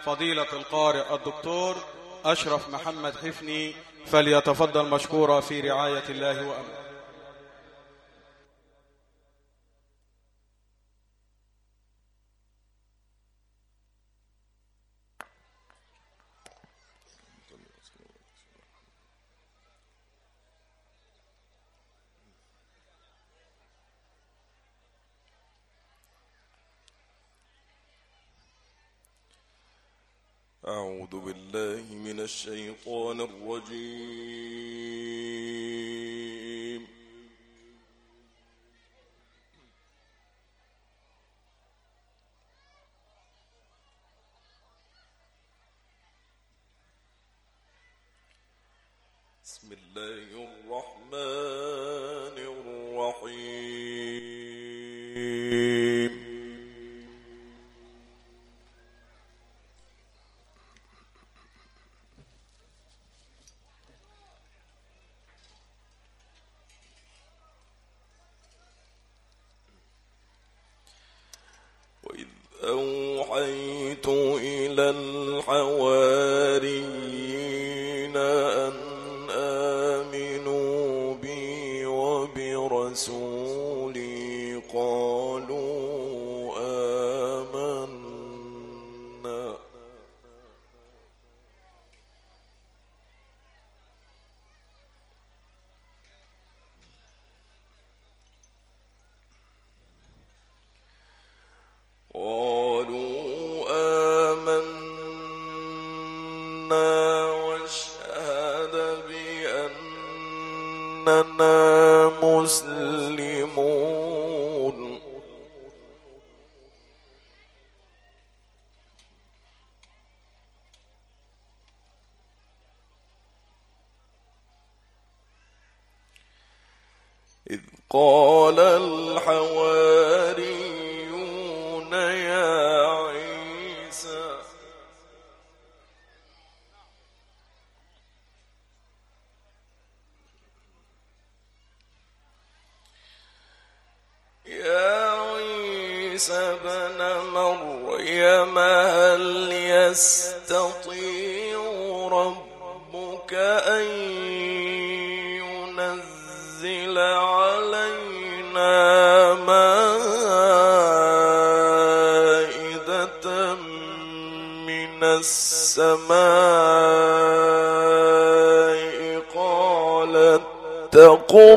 فضيلة القارئ الدكتور أشرف محمد حفني، فليتفضل مشكورا في رعاية الله وأمنه. أعوذ بالله من الشيطان الرجيم. بسم الله الرحمن الرحيم. وإذ أوحيت إلى الحواريين أن آمنوا بي وبرسولي قالوا آمنا. واشهد بأننا مسلمون. إذ قال الحواريون يا عيسى ابن مريم هل يستطيع ربك أن ينزل علينا مائدة من السماء قال اتقوا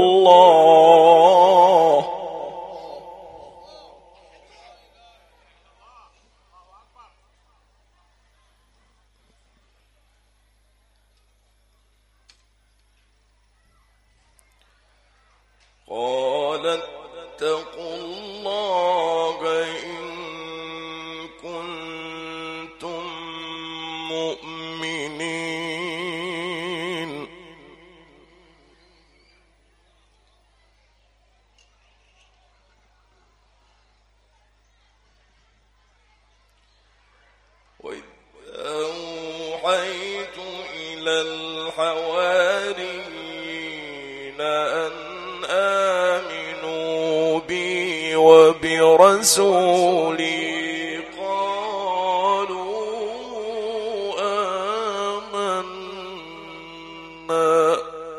الله إن كنتم مؤمنين. وإذ أوحيت إلى الحواريين أن آمنوا بي وبرسولي قالوا آمنا.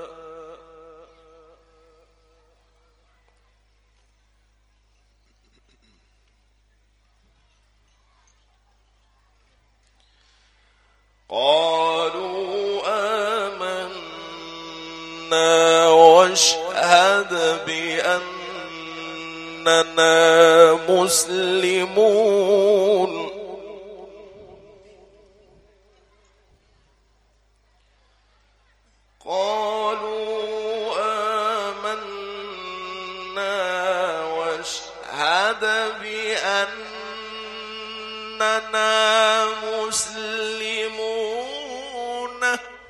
واشهد بأننا مسلمون. قالوا آمنا واشهد بأننا مسلمون.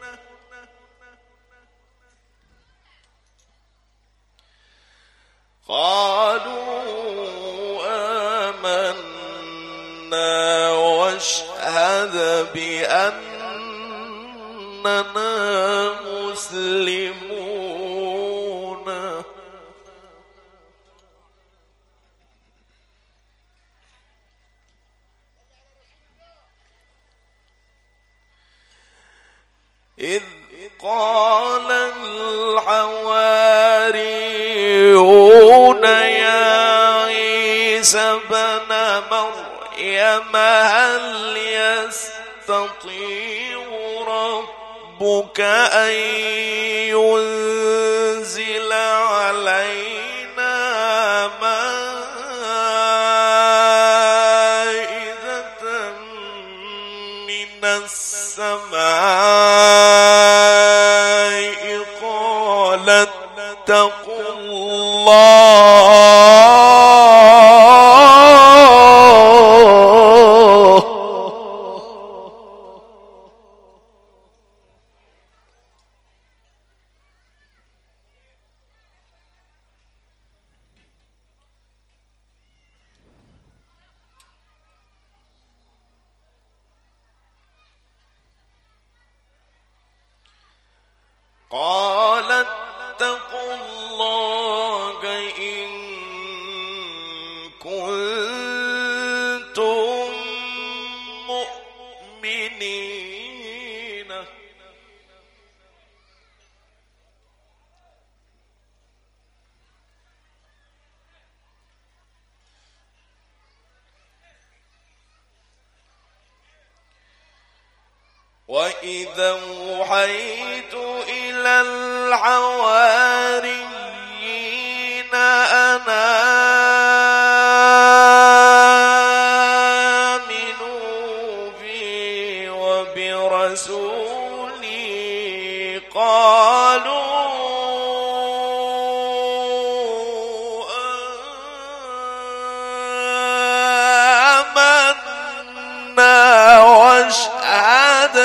واشهد بأننا مسلمون. إذ قال الحواريون يا عيسى ابن مريم هل يستطيع ربك أن ينزل علينا مائدة من السماء قال اتقوا الله قال اتقوا الله إن كنتم مؤمنين وإذا أوحيت إلى الحواريين أن آمنوا بي وبرسولي قالوا آمنا واشهد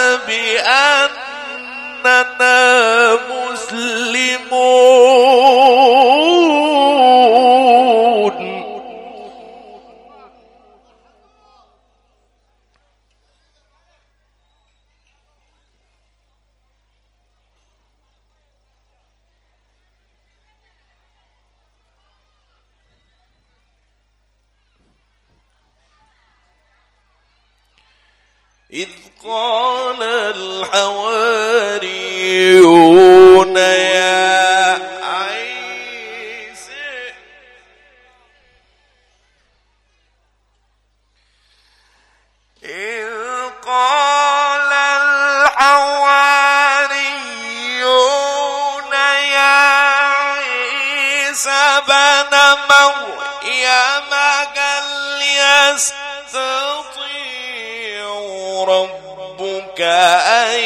بأننا مسلمون إذ قال الحواريون يا عيسى إذ قال الحواريون يا عيسى ابن مريم هل يستطيع ربك أن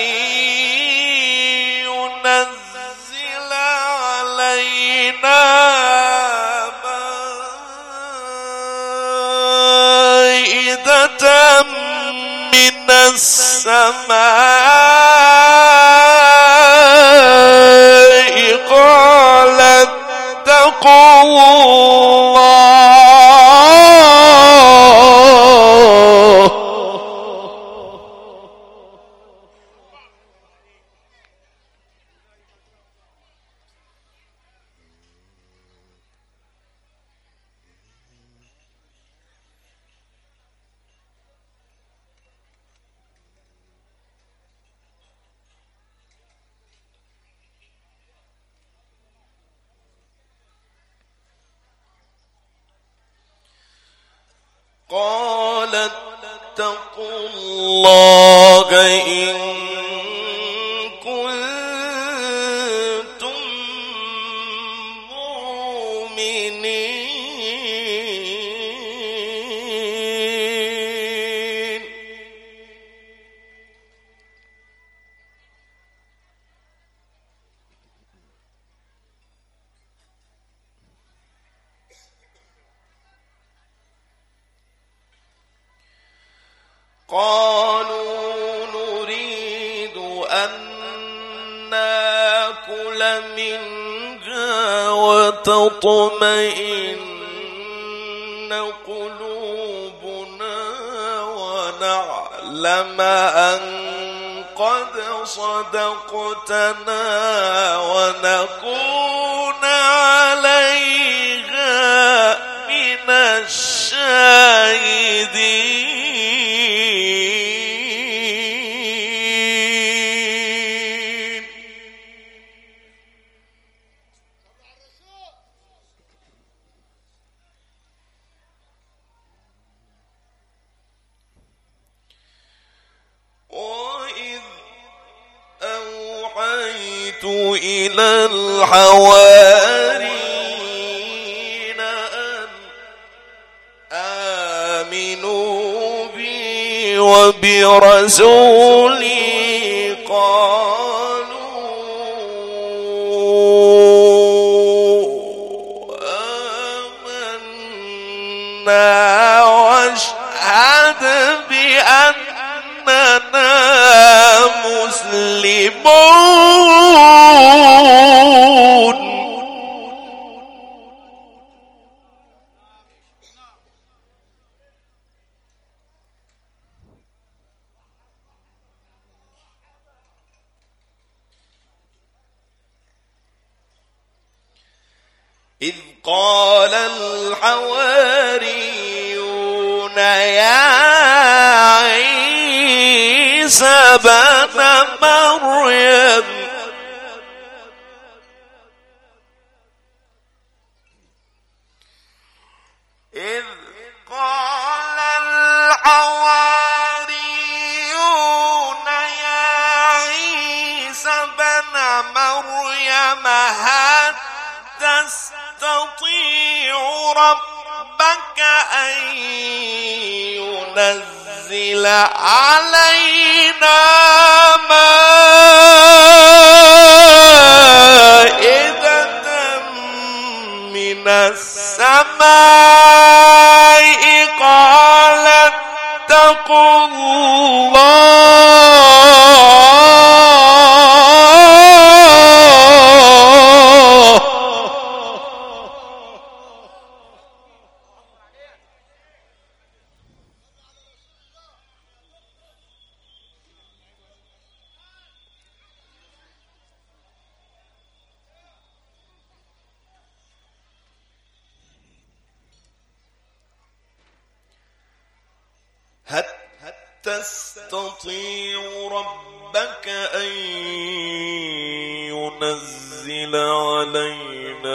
ينزل علينا مائدة من السماء قال اتقوا الله قال اتقوا الله إن كنتم مؤمنين قالوا نريد أن نأكل منها وتطمئن قلوبنا ونعلم أن قد صدقتنا ونكون عليها من الشاهدين. إلى الحواريين أن آمنوا بي وبرسولي قالوا آمنا واشهد بأننا مسلمون. إذ قال الحواريون يا عيسى ابن مريم إذ قال الحواريون يا عيسى ابن مريم هل تستطيع ربك أن ينزل علينا مائدة من السماء قال اتقوا الله هل تستطيع ربك أن ينزل علينا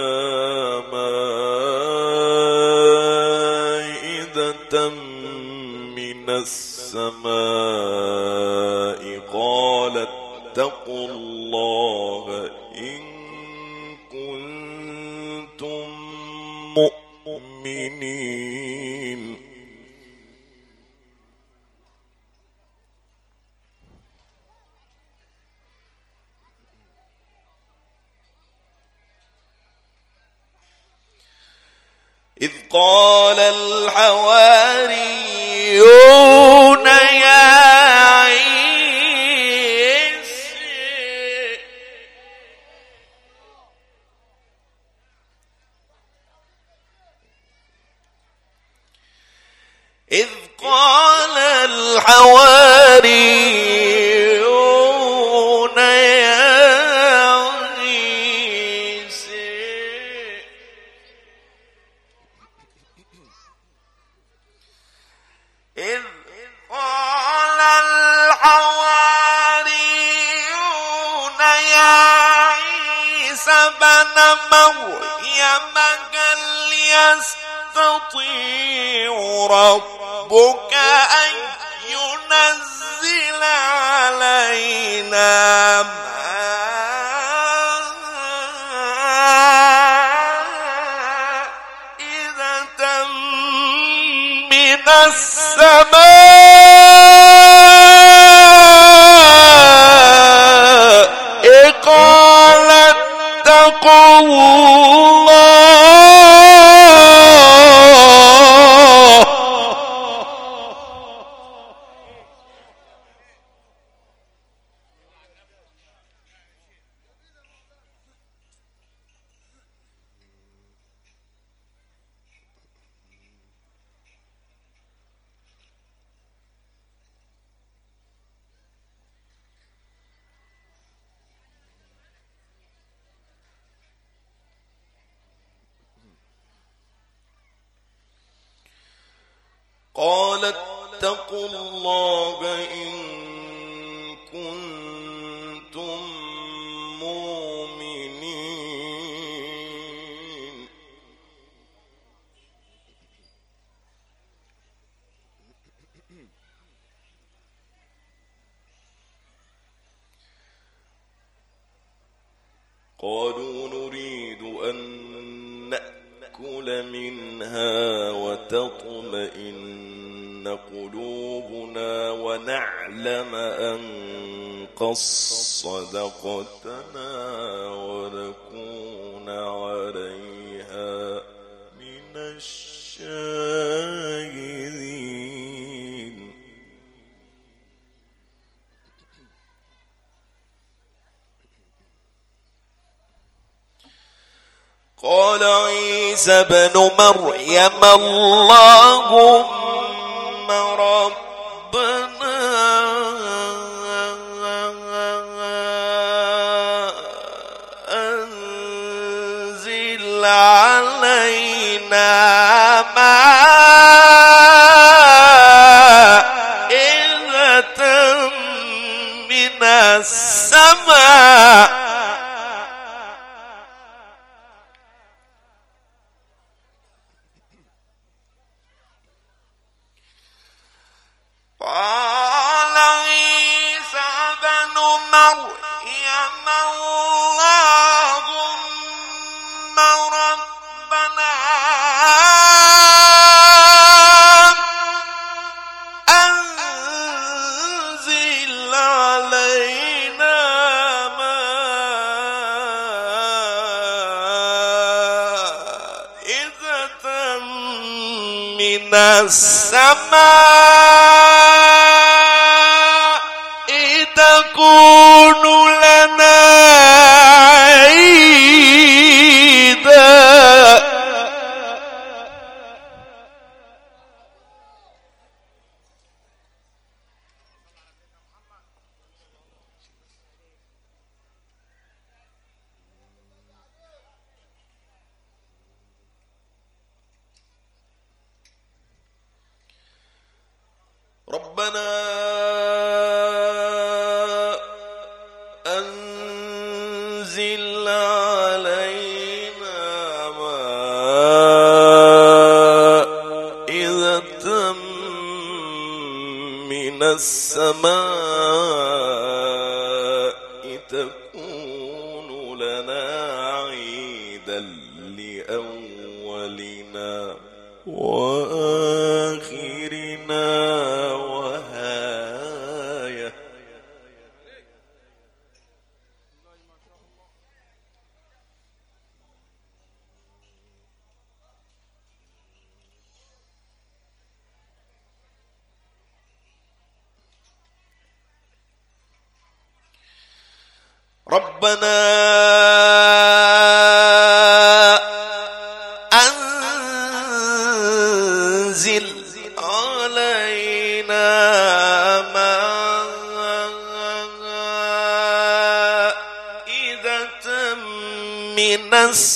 مائدة من السماء قال اتقوا الله إن كنتم مؤمنين. إذ قال الحواريون يا عيسى إذ قال الحواريون يا إذ قال الحواريون يا عيسى ابن مريم هل يستطيع ربك أن ينزل علينا مائدة من السماء قال اتقوا الله قال اتقوا الله إن كنتم مؤمنين. قالوا نريد أن نأكل منها وتطمئن قلوبنا ونعلم أن قد صدقتنا ونكون عليها من الشاهدين. قال عيسى بن مريم اللهم ربنا أنزل علينا مائدة من السماء من السماء تكون لنا عيدا. ربنا أنزل علينا مائدة من السماء تكون لنا عيدا لأولنا وآخرنا وهاية. ربنا أنزل علينا مائدة من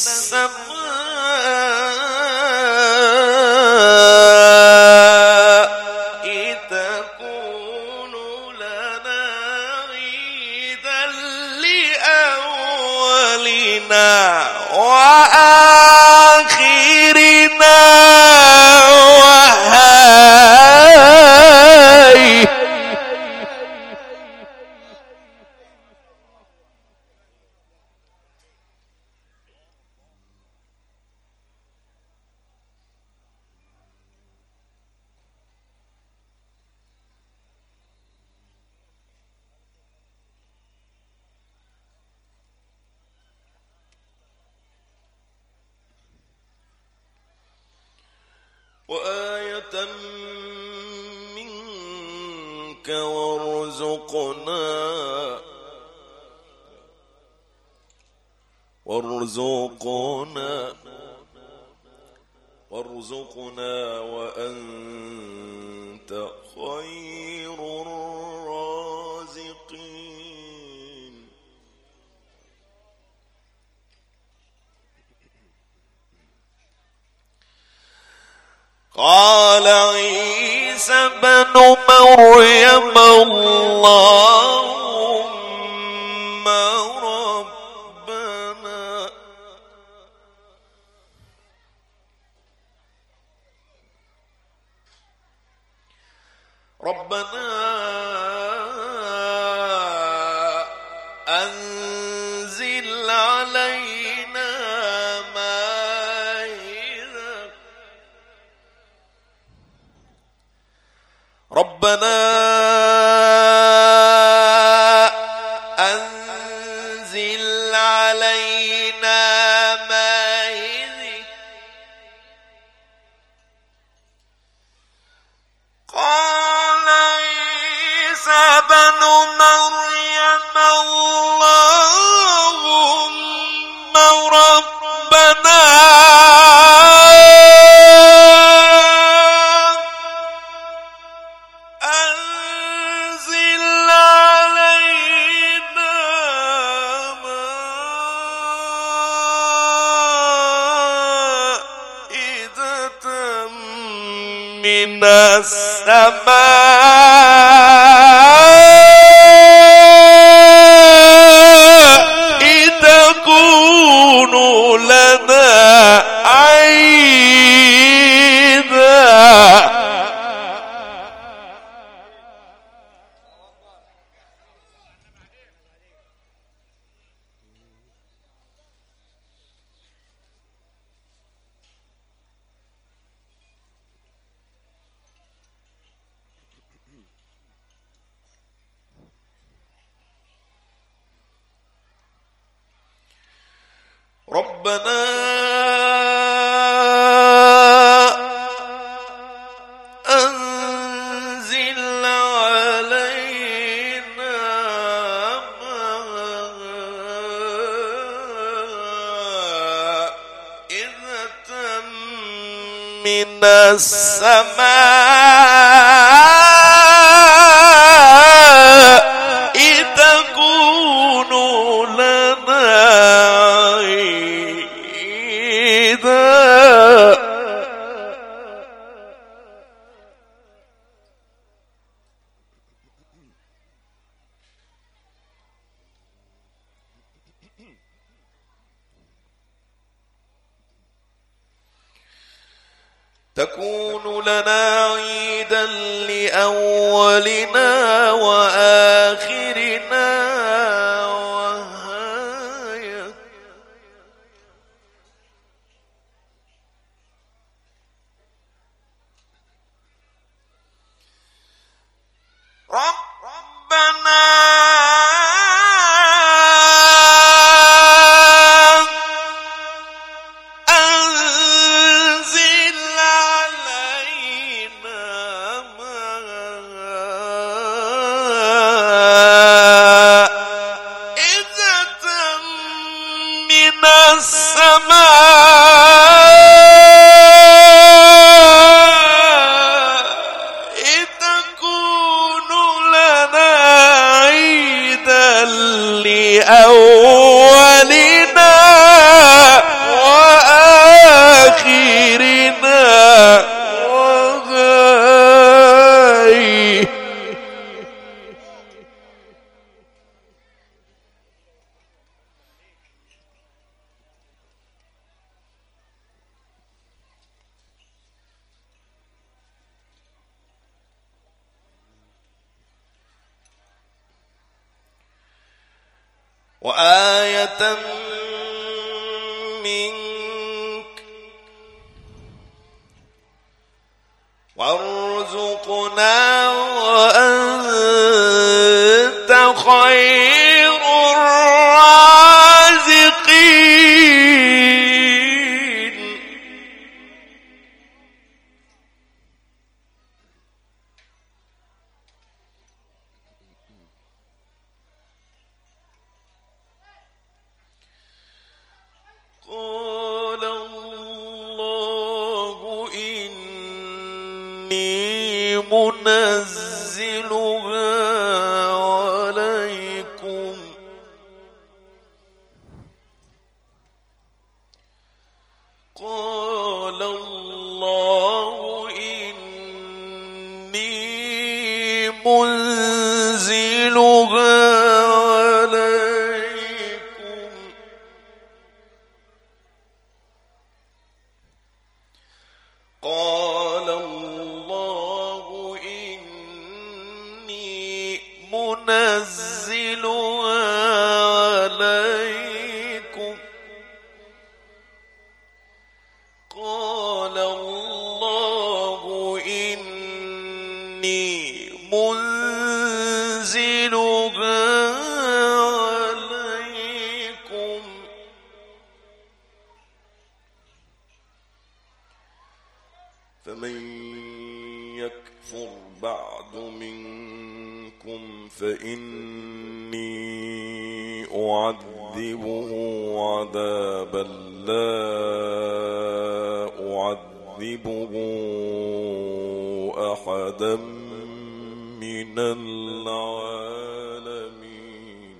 السماء تكون لنا عيدا لأولنا وآخرنا وهاي. وآية منك وارزقنا وأنت خير الرازقين. قال عيسى بن مريم اللهم ربنا أنزل علينا بن مريم اللهم ربنا أنزل علينا مائدة من السماء تكون لنا عيدا. ربنا أنزل علينا مائدة من السماء تكون لنا تكون لنا عيدا لأولنا وآخرنا وآية ربنا أولنا وآخرنا وغاية وآية منك وارزقنا وأنت خير الرازقين. قال الله إني منزلها عليكم قال الله إني منزلها قال الله إني منزلها عليكم قال الله إني منزلها عليكم فمن يكفر بعد منكم منكم فإني أعذبه عذابا لا أعذبه أحدا من العالمين.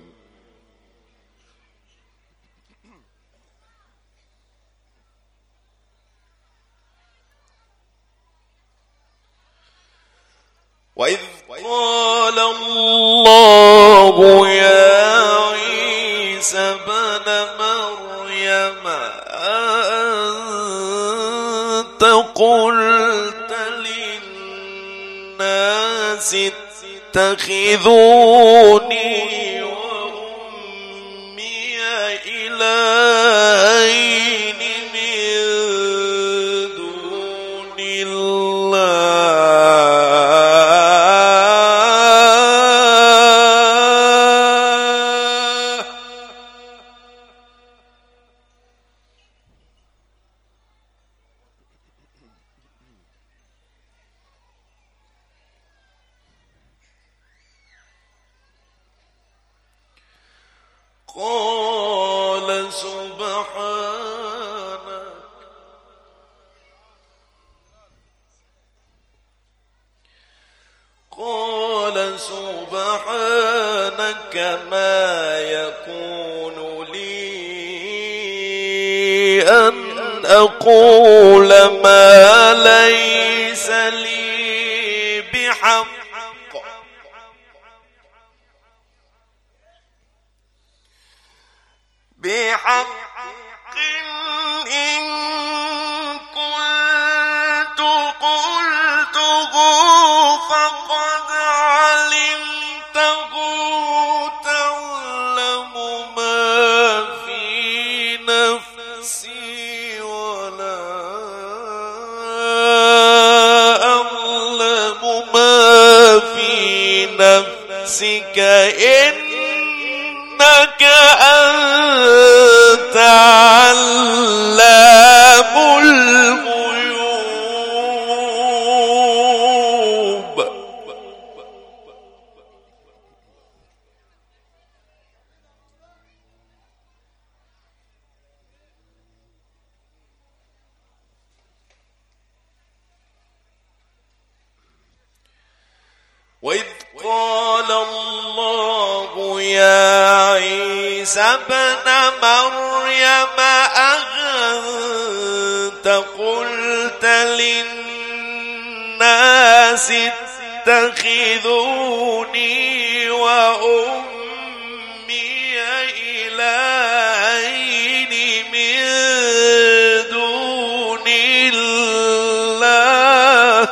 وإذ قال الله يا عيسى ابن مريم أنت قلت للناس اتخذوني وأمي إلهين من دون الله قال سبحانك ما يكون لي أن أقول ما ليس لي بحق إن كنت قلته فقد علمته تعلم ما في نفسي ولا أعلم ما في نفسك إنك أنت علام الغيوب. وإذ قال الله يا عيسى ابن مريم أأنت قلت للناس اتخذوني وأمي إلهين من دون الله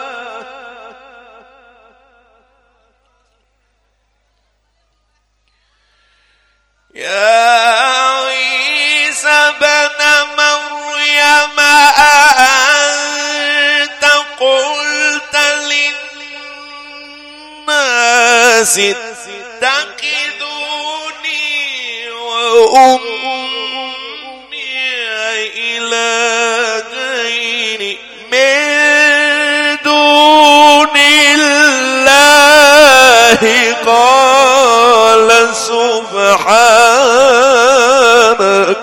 يا عيسى ابن مريم أأنت قلت للناس اتخذوني وأمي إلهين من دون الله قال سبحانك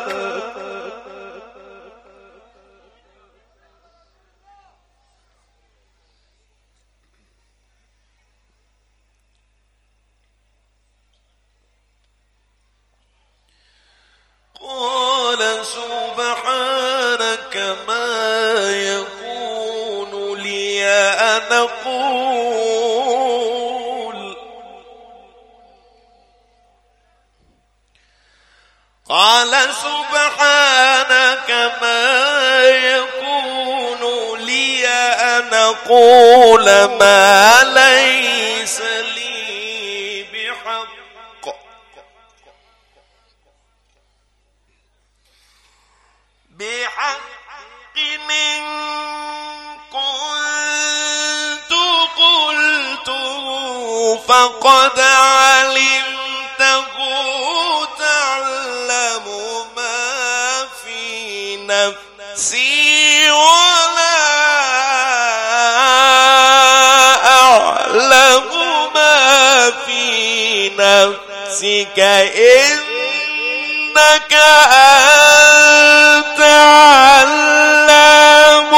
ما يكون لي أن أقول قال سبحانك ما يكون لي أن أقول ما ليس لي بحق إن كنت قلته فقد علمته تعلم ما في نفسي ولا أعلم ما في نفسك إنك أنت علام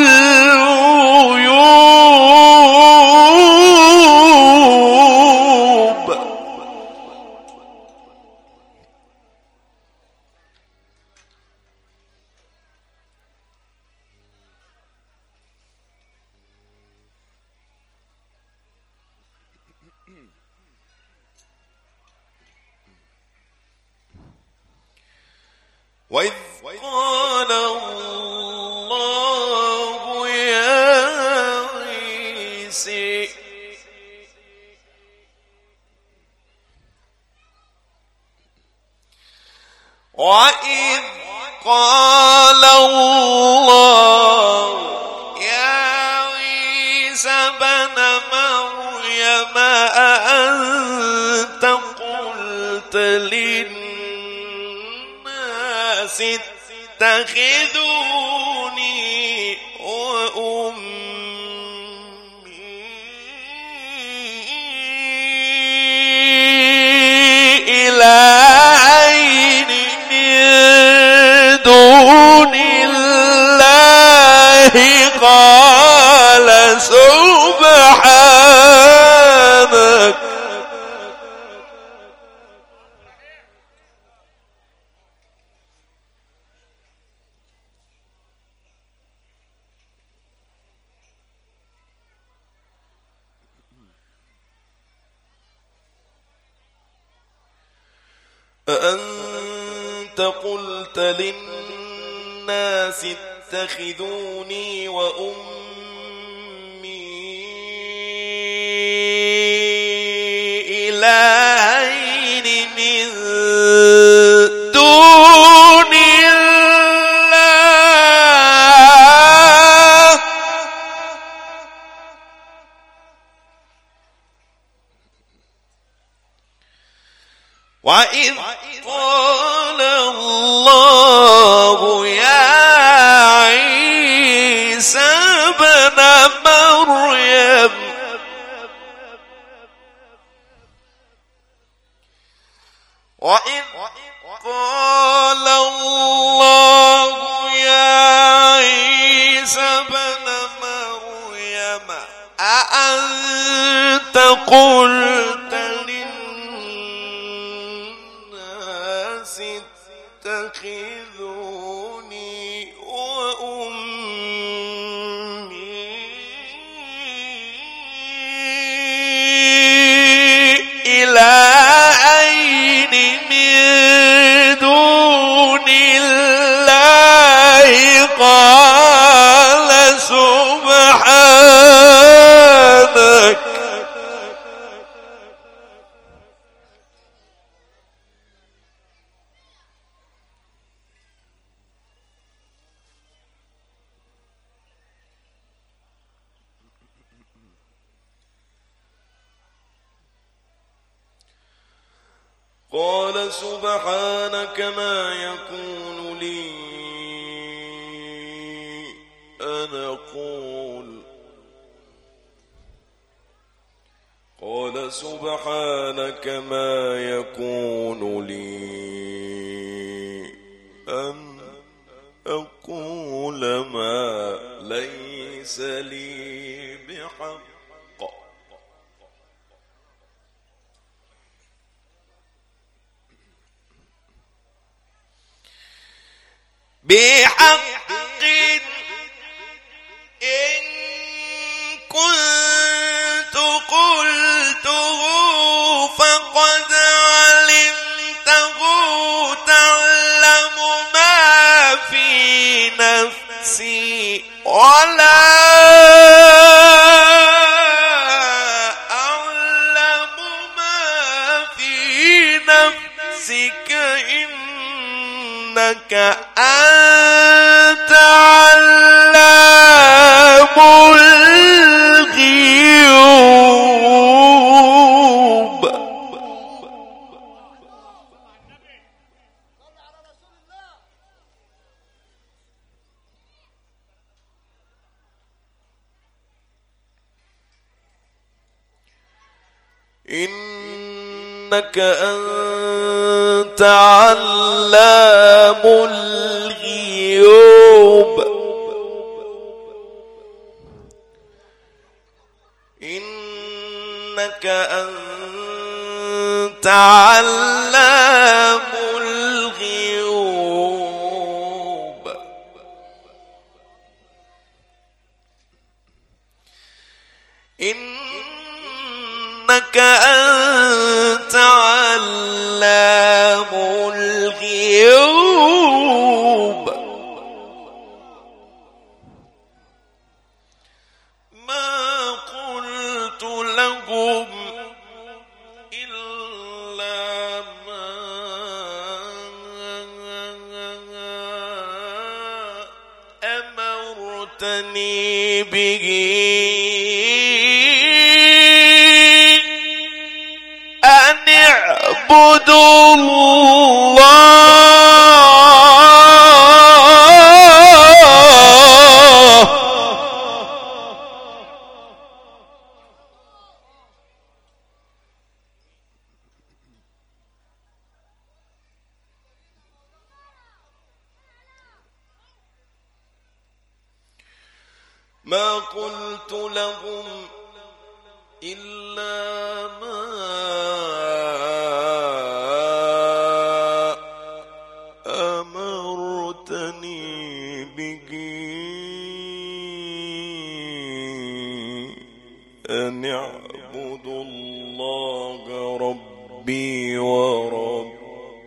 الغيوب. وإذ قال الله يا عيسى وإذ قال الله يا عيسى ابن مريم أأنت قلت للناس اتخذوني وأمي إلهين من دون الله قال سبحانك أأنت قلت للناس اتخذوني وأمي إلهين من دون الله وإذ قال الله يا عيسى ابن مريم وإذ قال الله يا عيسى ابن مريم أأنت قلت للناس اتخذوني وأمي إلهين من دون الله قال سبحانك قال سبحانك ما يكون لي أن أقول قال سبحانك ما يكون لي أن أقول ما ليس لي بحق إن كنت قلته فقد علمته تعلم ما في نفسي ولا أعلم ما في نفسك إنك أنت علام الغيوب. إنك أنت علام الغيوب إنك أنت علام الغيوب إنك أنت علام الغيوب ما قلت لهم إلا ما أمرتني به أن اعبدوا الله ما قلت لهم إلا ما أمرتني به أن اعبدوا الله ربي وربكم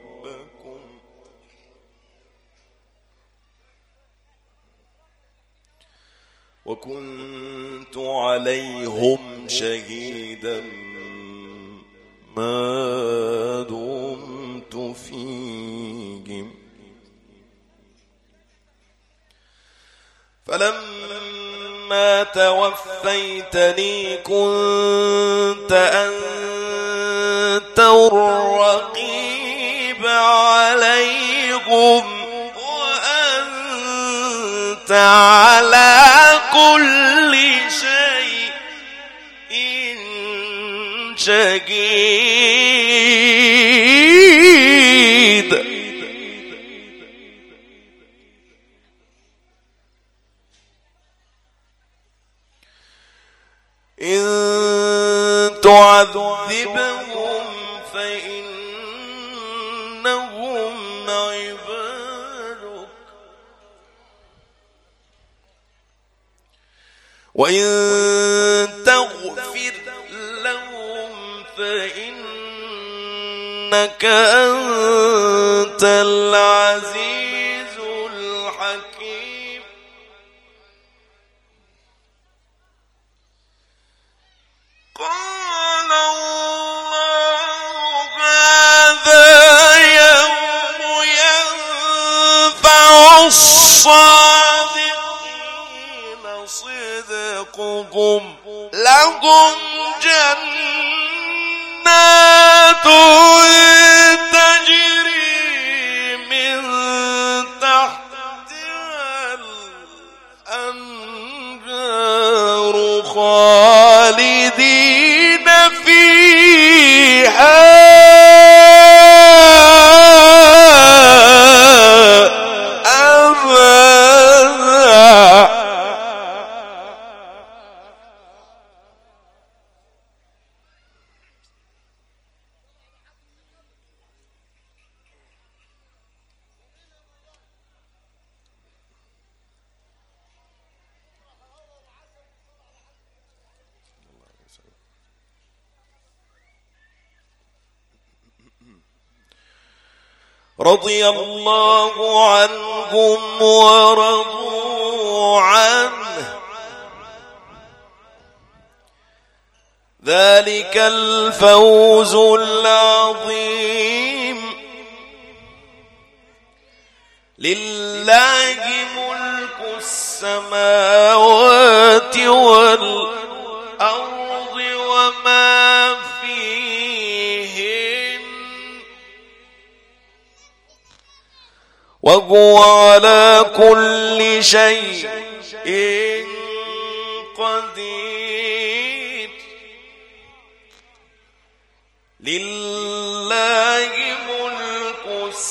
وكنت عليهم شهيدا ما دمت فيهم فلما توفيتني كنت أنت الرقيب عليهم وأنت على كل شيء شهيد إن تعذبهم فإنهم عبادك وإن تغفر لهم فإنك أنت العزيز الحكيم قال الله هذا يوم ينفع الصادقين صدقهم لهم جنات تجري من تحتها الأنهار خالدين فيها رضي الله عنهم ورضوا عنه ذلك الفوز العظيم لله ملك السماوات والأرض وما فيهن وهو على كل شيء قدير لله ملك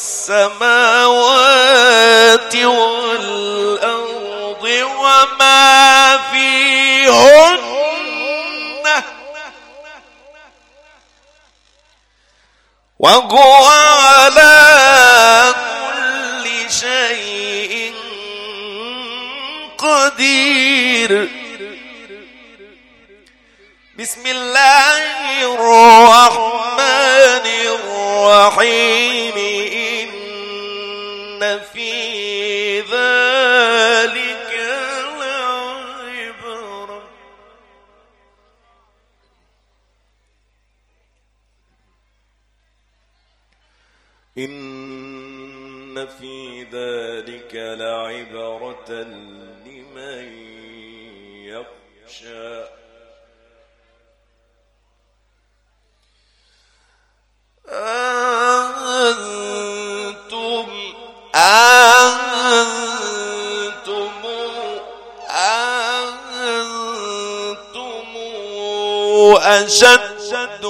السماوات والأرض وما فيهن وهو على كل شيء قدير. بسم الله الرحمن الرحيم. إن في ذلك لعبرة إن في ذلك لعبرة لمن يخشى. أنتم أشد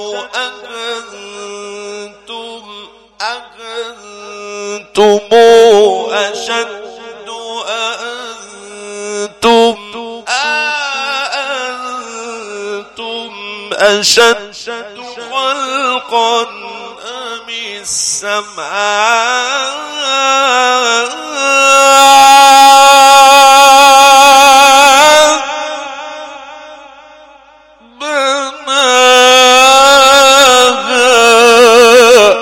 أشد خلقا أم السماء بناها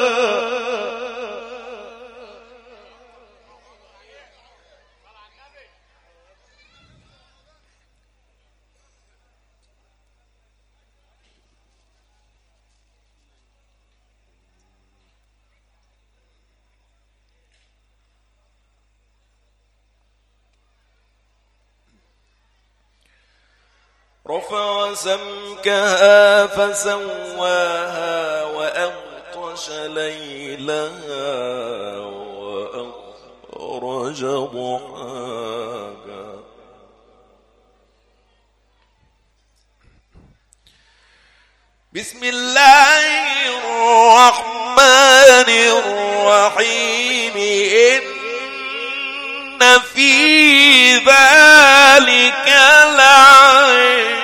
رفع سمكها فسواها وأغطش ليلها وأخرج ضحاها. بسم الله الرحمن الرحيم. إن في ذلك لعبرة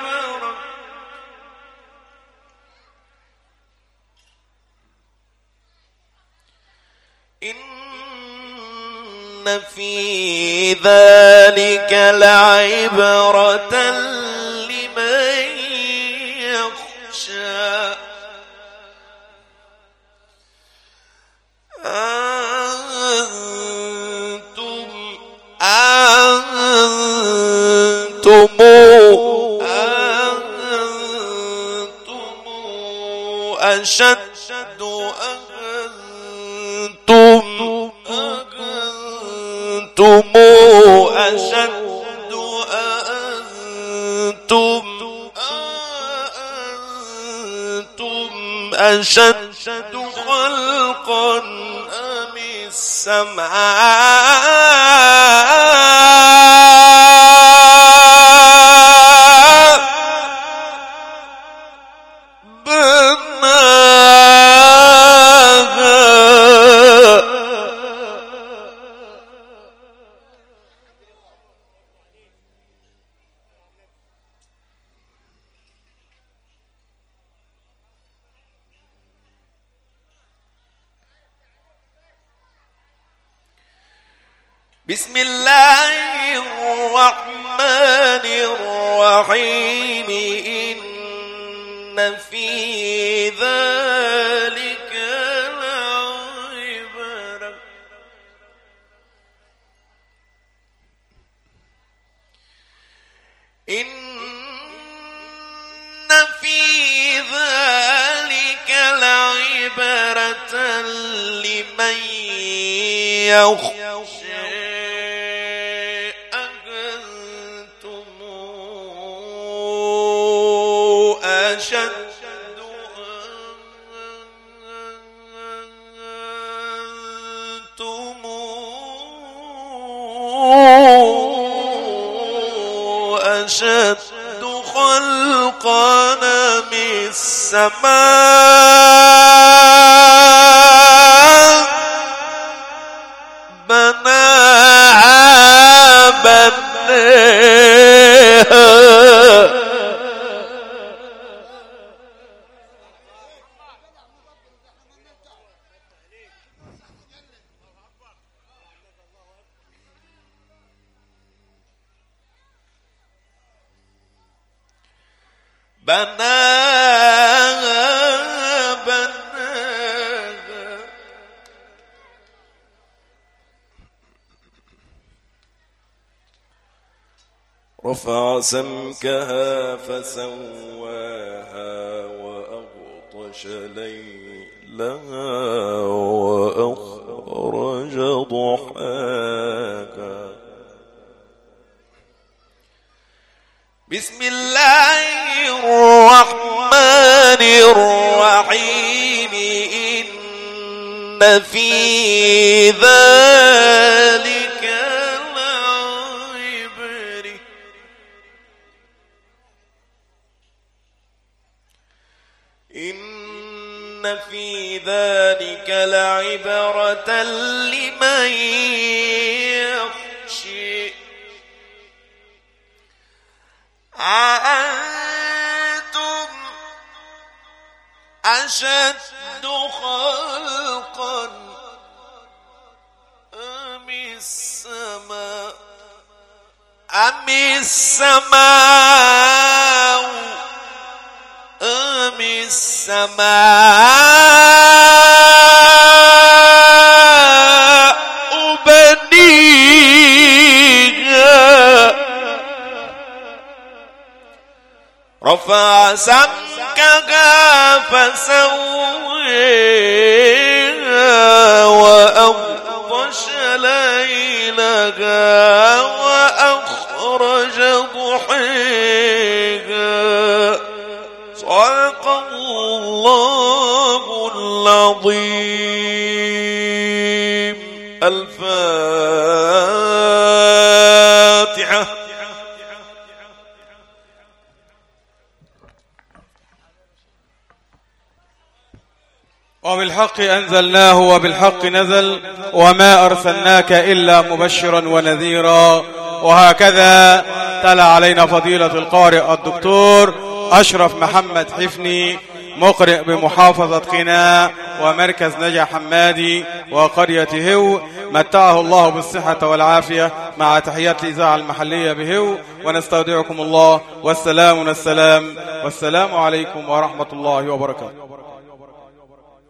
إن في ذلك لعبرة لمن يخشى. أنتم أشد أشد خلقا أم السماء بناها بسم الله الرحمن الرحيم. إن في ذلك لعبرة إن في ذلك لعبرة لمن يخشى. أشد خلقا من السماء بناها رفع سمكها فسواها وأغطش ليلها وأخرج ضحاها. بسم الله الرحمن الرحيم. إن في ذلك لعبرة إن في ذلك لعبرة لمن يخشى. أأنتم أشد خلقا أم السماء أم السماء بنيها رفع سمكها فسويها وأغطش ليلها وأخرج ضحيها. صدق الله العظيم. الفاتحة. وبالحق أنزلناه وبالحق نزل وما أرسلناك إلا مبشرا ونذيرا. وهكذا تلا علينا فضيلة القارئ الدكتور أشرف محمد حفني، مقرئ بمحافظة قنا ومركز نجا حمادي وقرية هو، متعه الله بالصحة والعافية، مع تحيات الإذاعة المحلية بهو. ونستودعكم الله والسلام عليكم ورحمة الله وبركاته.